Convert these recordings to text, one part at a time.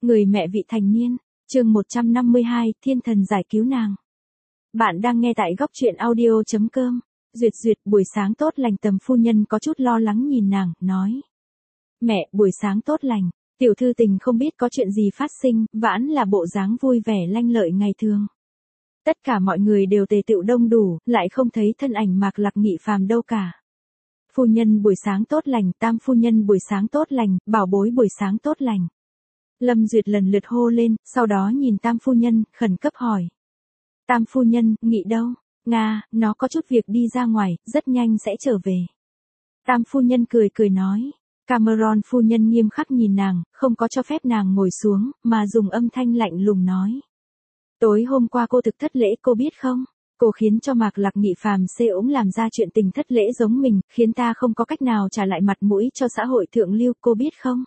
Người mẹ vị thành niên, chương 152, thiên thần giải cứu nàng. Bạn đang nghe tại góc truyện audio.com. Duyệt, buổi sáng tốt lành. Tầm phu nhân có chút lo lắng nhìn nàng, nói. Mẹ, buổi sáng tốt lành. Tiểu thư tình không biết có chuyện gì phát sinh, vãn là bộ dáng vui vẻ lanh lợi ngày thường. Tất cả mọi người đều tề tựu đông đủ, lại không thấy thân ảnh Mạc Lạc Nghị Phàm đâu cả. Phu nhân buổi sáng tốt lành, tam phu nhân buổi sáng tốt lành, bảo bối buổi sáng tốt lành. Lâm Duyệt lần lượt hô lên, sau đó nhìn tam phu nhân, khẩn cấp hỏi. Tam phu nhân, Nghị đâu? Nga, nó có chút việc đi ra ngoài, rất nhanh sẽ trở về. Tam phu nhân cười nói. Cameron phu nhân nghiêm khắc nhìn nàng, không có cho phép nàng ngồi xuống, mà dùng âm thanh lạnh lùng nói. Tối hôm qua cô thực thất lễ, cô biết không? Cô khiến cho Mạc Lạc Nghị Phàm xê ống làm ra chuyện tình thất lễ giống mình, khiến ta không có cách nào trả lại mặt mũi cho xã hội thượng lưu, cô biết không?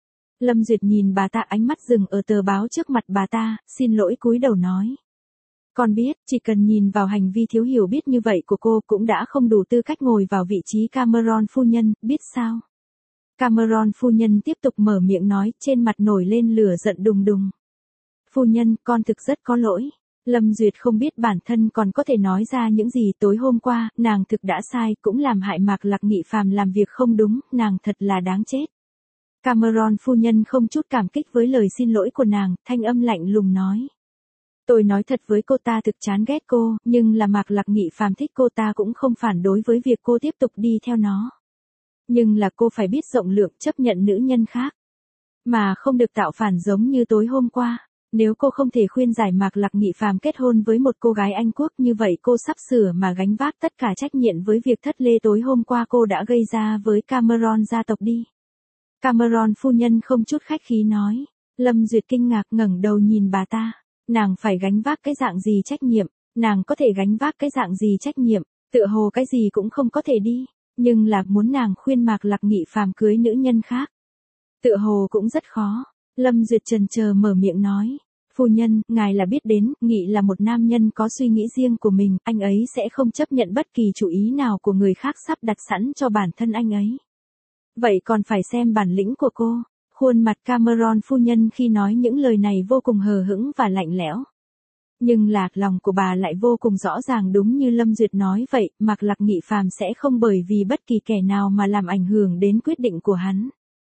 Lâm Duyệt nhìn bà ta, ánh mắt dừng ở tờ báo trước mặt bà ta, xin lỗi cúi đầu nói. Con biết, chỉ cần nhìn vào hành vi thiếu hiểu biết như vậy của cô cũng đã không đủ tư cách ngồi vào vị trí Cameron phu nhân, biết sao? Cameron phu nhân tiếp tục mở miệng nói, trên mặt nổi lên lửa giận đùng đùng. Phu nhân, con thực rất có lỗi. Lâm Duyệt không biết bản thân còn có thể nói ra những gì. Tối hôm qua, nàng thực đã sai, cũng làm hại Mạc Lạc Nghị Phàm làm việc không đúng, nàng thật là đáng chết. Cameron phu nhân không chút cảm kích với lời xin lỗi của nàng, thanh âm lạnh lùng nói. Tôi nói thật với cô, ta thực chán ghét cô, nhưng là Mạc Lạc Nghị Phàm thích cô, ta cũng không phản đối với việc cô tiếp tục đi theo nó. Nhưng là cô phải biết rộng lượng, chấp nhận nữ nhân khác. Mà không được tạo phản giống như tối hôm qua. Nếu cô không thể khuyên giải Mạc Lạc Nghị Phàm kết hôn với một cô gái Anh quốc như vậy, cô sắp sửa mà gánh vác tất cả trách nhiệm với việc thất lễ tối hôm qua cô đã gây ra với Cameron gia tộc đi. Cameron phu nhân không chút khách khí nói. Lâm Duyệt kinh ngạc ngẩng đầu nhìn bà ta. Nàng phải gánh vác cái dạng gì trách nhiệm? Nàng có thể gánh vác cái dạng gì trách nhiệm? Tựa hồ cái gì cũng không có thể đi. Nhưng là muốn nàng khuyên Mạc Lạc Nghị Phàm cưới nữ nhân khác. Tựa hồ cũng rất khó. Lâm Duyệt chần chờ mở miệng nói. Phu nhân, ngài là biết đến, Nghị là một nam nhân có suy nghĩ riêng của mình, anh ấy sẽ không chấp nhận bất kỳ chủ ý nào của người khác sắp đặt sẵn cho bản thân anh ấy. Vậy còn phải xem bản lĩnh của cô. Khuôn mặt Cameron phu nhân khi nói những lời này vô cùng hờ hững và lạnh lẽo. Nhưng là, lòng của bà lại vô cùng rõ ràng, đúng như Lâm Duyệt nói vậy, Mạc Lạc Nghị Phàm sẽ không bởi vì bất kỳ kẻ nào mà làm ảnh hưởng đến quyết định của hắn.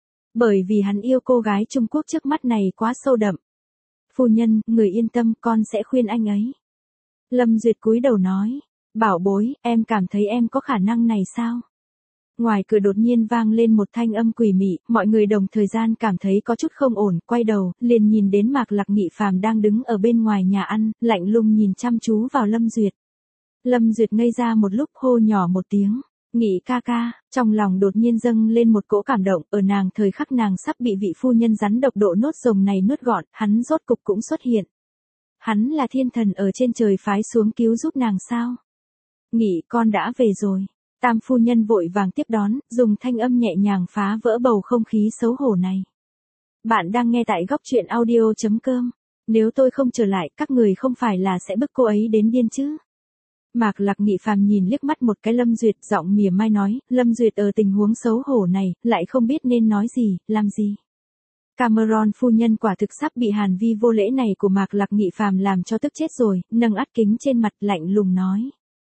Bởi vì hắn yêu cô gái Trung Quốc trước mắt này quá sâu đậm. Phu nhân, người yên tâm, con sẽ khuyên anh ấy. Lâm Duyệt cúi đầu nói. Bảo bối, em cảm thấy em có khả năng này sao? Ngoài cửa đột nhiên vang lên một thanh âm quỷ mị, mọi người đồng thời gian cảm thấy có chút không ổn, quay đầu, liền nhìn đến Mạc Lạc Nghị Phàm đang đứng ở bên ngoài nhà ăn, lạnh lùng nhìn chăm chú vào Lâm Duyệt. Lâm Duyệt ngây ra một lúc, hô nhỏ một tiếng. Nghị ca ca, trong lòng đột nhiên dâng lên một cỗ cảm động, ở nàng thời khắc nàng sắp bị vị phu nhân rắn độc độ nốt rồng này nuốt gọn, hắn rốt cục cũng xuất hiện. Hắn là thiên thần ở trên trời phái xuống cứu giúp nàng sao? Nghị, con đã về rồi. Tam phu nhân vội vàng tiếp đón, dùng thanh âm nhẹ nhàng phá vỡ bầu không khí xấu hổ này. Bạn đang nghe tại góc truyện audio.com. Nếu tôi không trở lại, các người không phải là sẽ bức cô ấy đến điên chứ? Mạc Lạc Nghị Phàm nhìn liếc mắt một cái Lâm Duyệt, giọng mỉa mai nói, Lâm Duyệt ở tình huống xấu hổ này, lại không biết nên nói gì, làm gì. Cameron phu nhân quả thực sắp bị hàn vi vô lễ này của Mạc Lạc Nghị Phàm làm cho tức chết rồi, nâng ắt kính trên mặt lạnh lùng nói.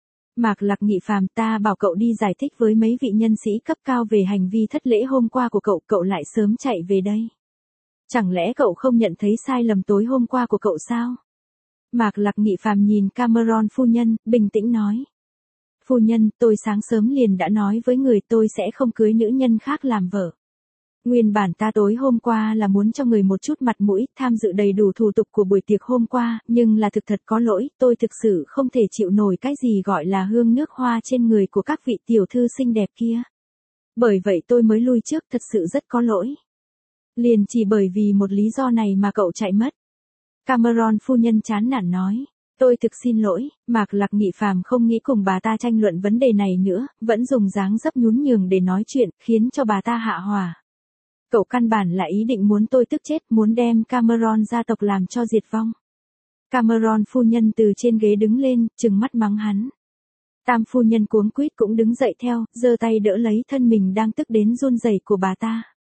Mạc Lạc Nghị Phàm, ta bảo cậu đi giải thích với mấy vị nhân sĩ cấp cao về hành vi thất lễ hôm qua của cậu, cậu lại sớm chạy về đây. Chẳng lẽ cậu không nhận thấy sai lầm tối hôm qua của cậu sao? Mạc Lạc Nghị Phàm nhìn Cameron phu nhân, bình tĩnh nói. Phu nhân, tôi sáng sớm liền đã nói với người tôi sẽ không cưới nữ nhân khác làm vợ. Nguyên bản ta tối hôm qua là muốn cho người một chút mặt mũi, tham dự đầy đủ thủ tục của buổi tiệc hôm qua, nhưng là thực thật có lỗi, tôi thực sự không thể chịu nổi cái gì gọi là hương nước hoa trên người của các vị tiểu thư xinh đẹp kia. Bởi vậy tôi mới lui trước, thật sự rất có lỗi. Liền chỉ bởi vì một lý do này mà cậu chạy mất. Cameron phu nhân chán nản nói. Tôi thực xin lỗi, Mạc Lạc Nghị Phàm không nghĩ cùng bà ta tranh luận vấn đề này nữa, vẫn dùng dáng dấp nhún nhường để nói chuyện, khiến cho bà ta hạ hỏa. Cậu căn bản là ý định muốn tôi tức chết, muốn đem Cameron gia tộc làm cho diệt vong. Cameron phu nhân từ trên ghế đứng lên, trừng mắt mắng hắn. Tam phu nhân cuống quýt cũng đứng dậy theo, giơ tay đỡ lấy thân mình đang tức đến run rẩy của bà ta.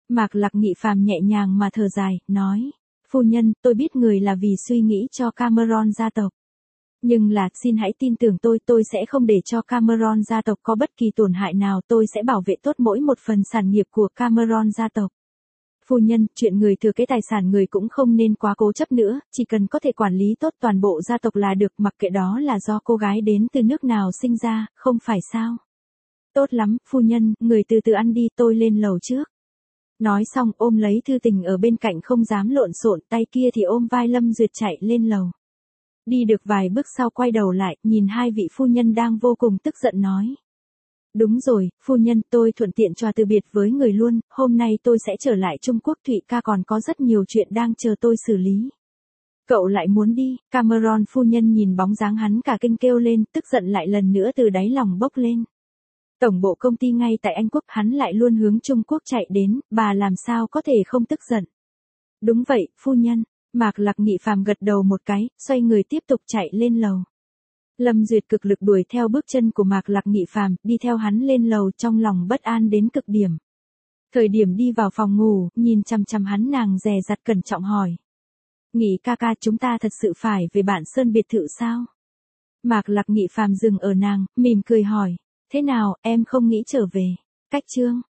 Mạc Lạc Nghị Phàm nhẹ nhàng mà thở dài, nói. Phu nhân, tôi biết người là vì suy nghĩ cho Cameron gia tộc. Nhưng là, xin hãy tin tưởng tôi sẽ không để cho Cameron gia tộc có bất kỳ tổn hại nào, tôi sẽ bảo vệ tốt mỗi một phần sản nghiệp của Cameron gia tộc. Phu nhân, chuyện người thừa kế tài sản người cũng không nên quá cố chấp nữa, chỉ cần có thể quản lý tốt toàn bộ gia tộc là được, mặc kệ đó là do cô gái đến từ nước nào sinh ra, không phải sao? Tốt lắm, phu nhân, người từ từ ăn đi, tôi lên lầu trước. Nói xong ôm lấy Thư Tình ở bên cạnh không dám lộn xộn, tay kia thì ôm vai Lâm Duyệt chạy lên lầu. Đi được vài bước sau quay đầu lại, nhìn hai vị phu nhân đang vô cùng tức giận nói. Đúng rồi, phu nhân, tôi thuận tiện trò từ biệt với người luôn, hôm nay tôi sẽ trở lại Trung Quốc, Thụy ca còn có rất nhiều chuyện đang chờ tôi xử lý. Cậu lại muốn đi, Cameron phu nhân nhìn bóng dáng hắn cả kinh kêu lên, tức giận lại lần nữa từ đáy lòng bốc lên. Tổng bộ công ty ngay tại Anh Quốc, hắn lại luôn hướng Trung Quốc chạy đến, bà làm sao có thể không tức giận. Đúng vậy, phu nhân, Mạc Lạc Nghị Phàm gật đầu một cái, xoay người tiếp tục chạy lên lầu. Lâm Duyệt cực lực đuổi theo bước chân của Mạc Lạc Nghị Phàm, đi theo hắn lên lầu trong lòng bất an đến cực điểm. Thời điểm đi vào phòng ngủ, nhìn chằm chằm hắn nàng dè dặt cẩn trọng hỏi. Nghị ca ca, chúng ta thật sự phải về Bản Sơn biệt thự sao? Mạc Lạc Nghị Phàm dừng ở nàng, mỉm cười hỏi. Thế nào, em không nghĩ trở về? Cách chương